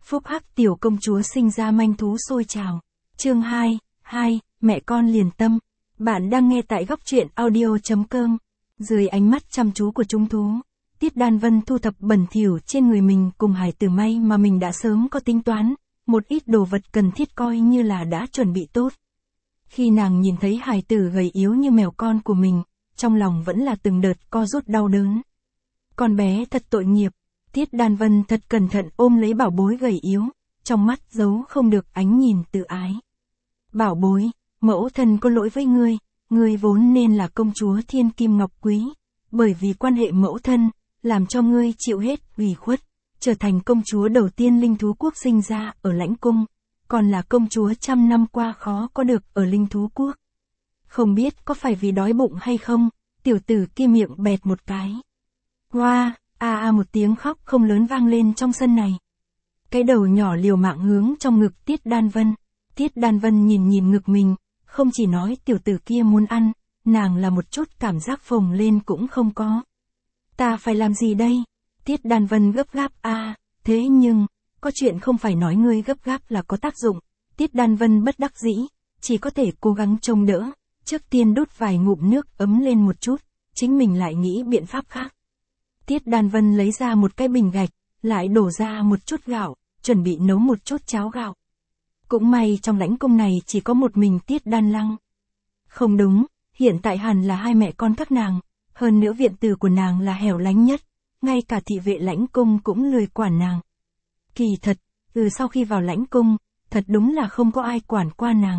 Phúc hắc tiểu công chúa sinh ra manh thú sôi trào. Chương 2, mẹ con liền tâm. Bạn đang nghe tại góc truyện audio.com. Dưới ánh mắt chăm chú của chúng thú, Tiết Đan Vân thu thập bẩn thỉu trên người mình cùng hải tử may mà mình đã sớm có tính toán, một ít đồ vật cần thiết coi như là đã chuẩn bị tốt. Khi nàng nhìn thấy hải tử gầy yếu như mèo con của mình, trong lòng vẫn là từng đợt co rút đau đớn. Con bé thật tội nghiệp. Tiết Đan Vân thật cẩn thận ôm lấy bảo bối gầy yếu, trong mắt giấu không được ánh nhìn tự ái. Bảo bối, mẫu thân có lỗi với ngươi vốn nên là công chúa thiên kim ngọc quý, bởi vì quan hệ mẫu thân, làm cho ngươi chịu hết ủy khuất, trở thành công chúa đầu tiên linh thú quốc sinh ra ở lãnh cung, còn là công chúa trăm năm qua khó có được ở linh thú quốc. Không biết có phải vì đói bụng hay không, tiểu tử kia miệng bẹt một cái. Hoa! Một tiếng khóc không lớn vang lên trong sân này. Cái đầu nhỏ liều mạng hướng trong ngực Tiết Đan Vân. Tiết Đan Vân nhìn ngực mình, không chỉ nói tiểu tử kia muốn ăn, nàng là một chút cảm giác phồng lên cũng không có. Ta phải làm gì đây? Tiết Đan Vân gấp gáp thế nhưng, có chuyện không phải nói ngươi gấp gáp là có tác dụng. Tiết Đan Vân bất đắc dĩ, chỉ có thể cố gắng trông đỡ, trước tiên đút vài ngụm nước ấm lên một chút, chính mình lại nghĩ biện pháp khác. Tiết Đan Vân lấy ra một cái bình gạch, lại đổ ra một chút gạo, chuẩn bị nấu một chút cháo gạo. Cũng may trong lãnh cung này chỉ có một mình Tiết Đan Lăng. Không đúng, hiện tại hẳn là hai mẹ con các nàng, hơn nữa viện tử của nàng là hẻo lánh nhất, ngay cả thị vệ lãnh cung cũng lười quản nàng. Kỳ thật, sau khi vào lãnh cung, thật đúng là không có ai quản qua nàng.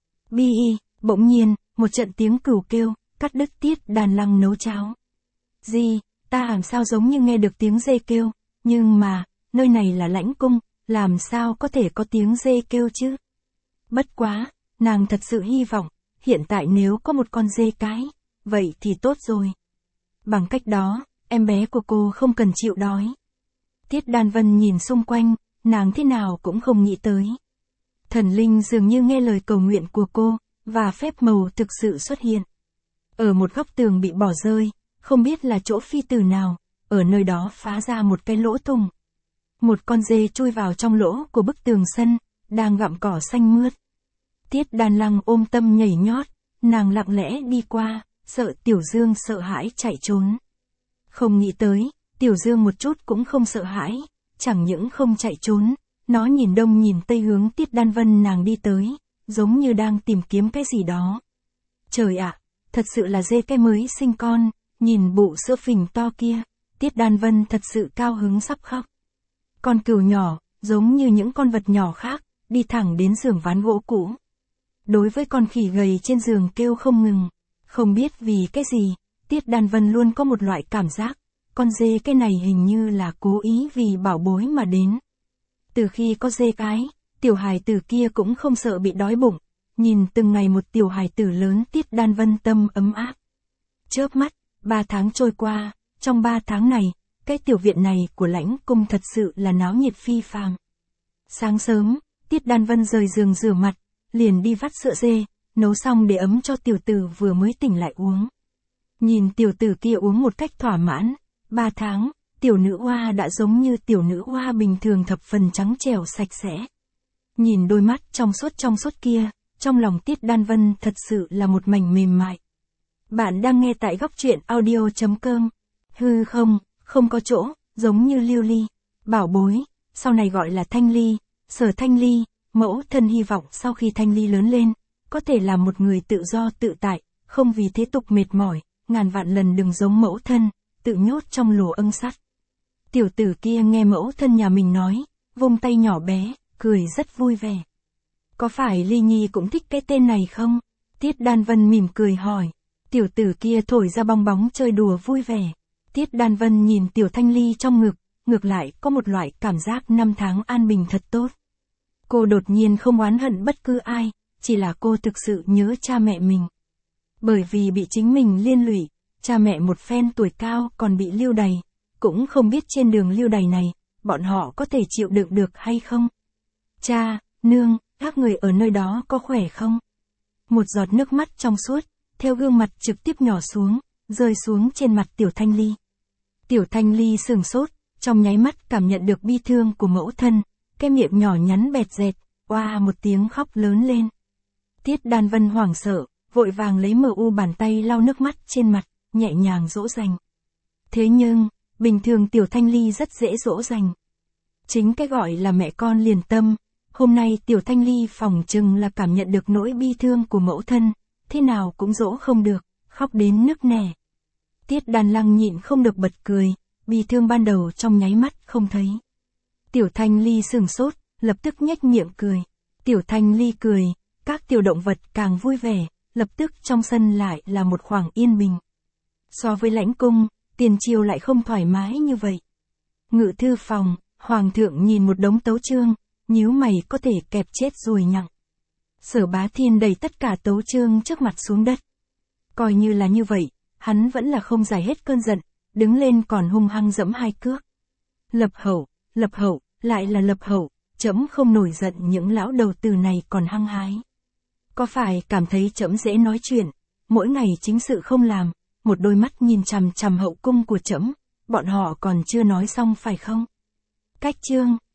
Bỗng nhiên, một trận tiếng cừu kêu, cắt đứt Tiết Đan Lăng nấu cháo. Gì? Ta làm sao giống như nghe được tiếng dê kêu, nhưng mà, nơi này là lãnh cung, làm sao có thể có tiếng dê kêu chứ? Bất quá, nàng thật sự hy vọng, hiện tại nếu có một con dê cái, vậy thì tốt rồi. Bằng cách đó, em bé của cô không cần chịu đói. Tiết Đan Vân nhìn xung quanh, nàng thế nào cũng không nghĩ tới. Thần linh dường như nghe lời cầu nguyện của cô, và phép màu thực sự xuất hiện. Ở một góc tường bị bỏ rơi, không biết là chỗ phi tử nào, ở nơi đó phá ra một cái lỗ thủng. Một con dê chui vào trong lỗ của bức tường sân, đang gặm cỏ xanh mướt. Tiết Đan Lăng ôm tâm nhảy nhót, nàng lặng lẽ đi qua, sợ Tiểu Dương sợ hãi chạy trốn. Không nghĩ tới, Tiểu Dương một chút cũng không sợ hãi, chẳng những không chạy trốn, nó nhìn đông nhìn tây hướng Tiết Đan Vân nàng đi tới, giống như đang tìm kiếm cái gì đó. Trời ạ, thật sự là dê cái mới sinh con. Nhìn bụ sữa phình to kia, Tiết Đan Vân thật sự cao hứng sắp khóc. Con cừu nhỏ, giống như những con vật nhỏ khác, đi thẳng đến giường ván gỗ cũ. Đối với con khỉ gầy trên giường kêu không ngừng. Không biết vì cái gì, Tiết Đan Vân luôn có một loại cảm giác, con dê cái này hình như là cố ý vì bảo bối mà đến. Từ khi có dê cái, tiểu hài tử kia cũng không sợ bị đói bụng. Nhìn từng ngày một tiểu hài tử lớn Tiết Đan Vân tâm ấm áp. Chớp mắt. 3 tháng trôi qua, trong 3 tháng này, cái tiểu viện này của lãnh cung thật sự là náo nhiệt phi phàm. Sáng sớm, Tiết Đan Vân rời giường rửa mặt, liền đi vắt sữa dê, nấu xong để ấm cho tiểu tử vừa mới tỉnh lại uống. Nhìn tiểu tử kia uống một cách thỏa mãn, 3 tháng, tiểu nữ oa đã giống như tiểu nữ oa bình thường thập phần trắng trẻo sạch sẽ. Nhìn đôi mắt trong suốt kia, trong lòng Tiết Đan Vân thật sự là một mảnh mềm mại. Bạn đang nghe tại góc truyện audio.com. Không có chỗ, giống như Lưu Ly, bảo bối, sau này gọi là Thanh Ly, Sở Thanh Ly, mẫu thân hy vọng sau khi Thanh Ly lớn lên, có thể là một người tự do tự tại, không vì thế tục mệt mỏi, ngàn vạn lần đừng giống mẫu thân, tự nhốt trong lỗ âng sắt. Tiểu tử kia nghe mẫu thân nhà mình nói, vung tay nhỏ bé, cười rất vui vẻ. Có phải Ly Nhi cũng thích cái tên này không? Tiết Đan Vân mỉm cười hỏi. Tiểu tử kia thổi ra bong bóng chơi đùa vui vẻ. Tiết Đan Vân nhìn tiểu Thanh Ly trong ngực, ngược lại có một loại cảm giác 5 tháng an bình thật tốt. Cô đột nhiên không oán hận bất cứ ai, chỉ là cô thực sự nhớ cha mẹ mình. Bởi vì bị chính mình liên lụy, cha mẹ một phen tuổi cao còn bị lưu đày, cũng không biết trên đường lưu đày này, bọn họ có thể chịu đựng được hay không. Cha, nương, các người ở nơi đó có khỏe không? Một giọt nước mắt trong suốt, theo gương mặt trực tiếp nhỏ xuống, rơi xuống trên mặt tiểu Thanh Ly. Tiểu Thanh Ly sửng sốt, trong nháy mắt cảm nhận được bi thương của mẫu thân, cái miệng nhỏ nhắn bẹt dẹt, oa một tiếng khóc lớn lên. Tiết Đan Vân hoảng sợ, vội vàng lấy bàn tay lau nước mắt trên mặt, nhẹ nhàng dỗ dành. Thế nhưng, bình thường Tiểu Thanh Ly rất dễ dỗ dành. Chính cái gọi là mẹ con liền tâm, hôm nay Tiểu Thanh Ly phỏng chừng là cảm nhận được nỗi bi thương của mẫu thân, thế nào cũng dỗ không được, khóc đến nức nẻ. Tiết Đan Lăng nhịn không được bật cười, bi thương ban đầu trong nháy mắt không thấy. Tiểu Thanh Ly sửng sốt, lập tức nhếch miệng cười. Tiểu Thanh Ly cười, các tiểu động vật càng vui vẻ, lập tức trong sân lại là một khoảng yên bình. So với lãnh cung, tiền triều lại không thoải mái như vậy. Ngự thư phòng, Hoàng thượng nhìn một đống tấu chương, nhíu mày có thể kẹp chết ruồi nhặng. Sở Bá Thiên đẩy tất cả tấu chương trước mặt xuống đất. Coi như là như vậy, hắn vẫn là không giải hết cơn giận, đứng lên còn hung hăng giẫm 2 cước. Lập hậu, lại là lập hậu, trẫm không nổi giận những lão đầu tử này còn hăng hái. Có phải cảm thấy trẫm dễ nói chuyện, mỗi ngày chính sự không làm, một đôi mắt nhìn chằm chằm hậu cung của trẫm, bọn họ còn chưa nói xong phải không? Cách chương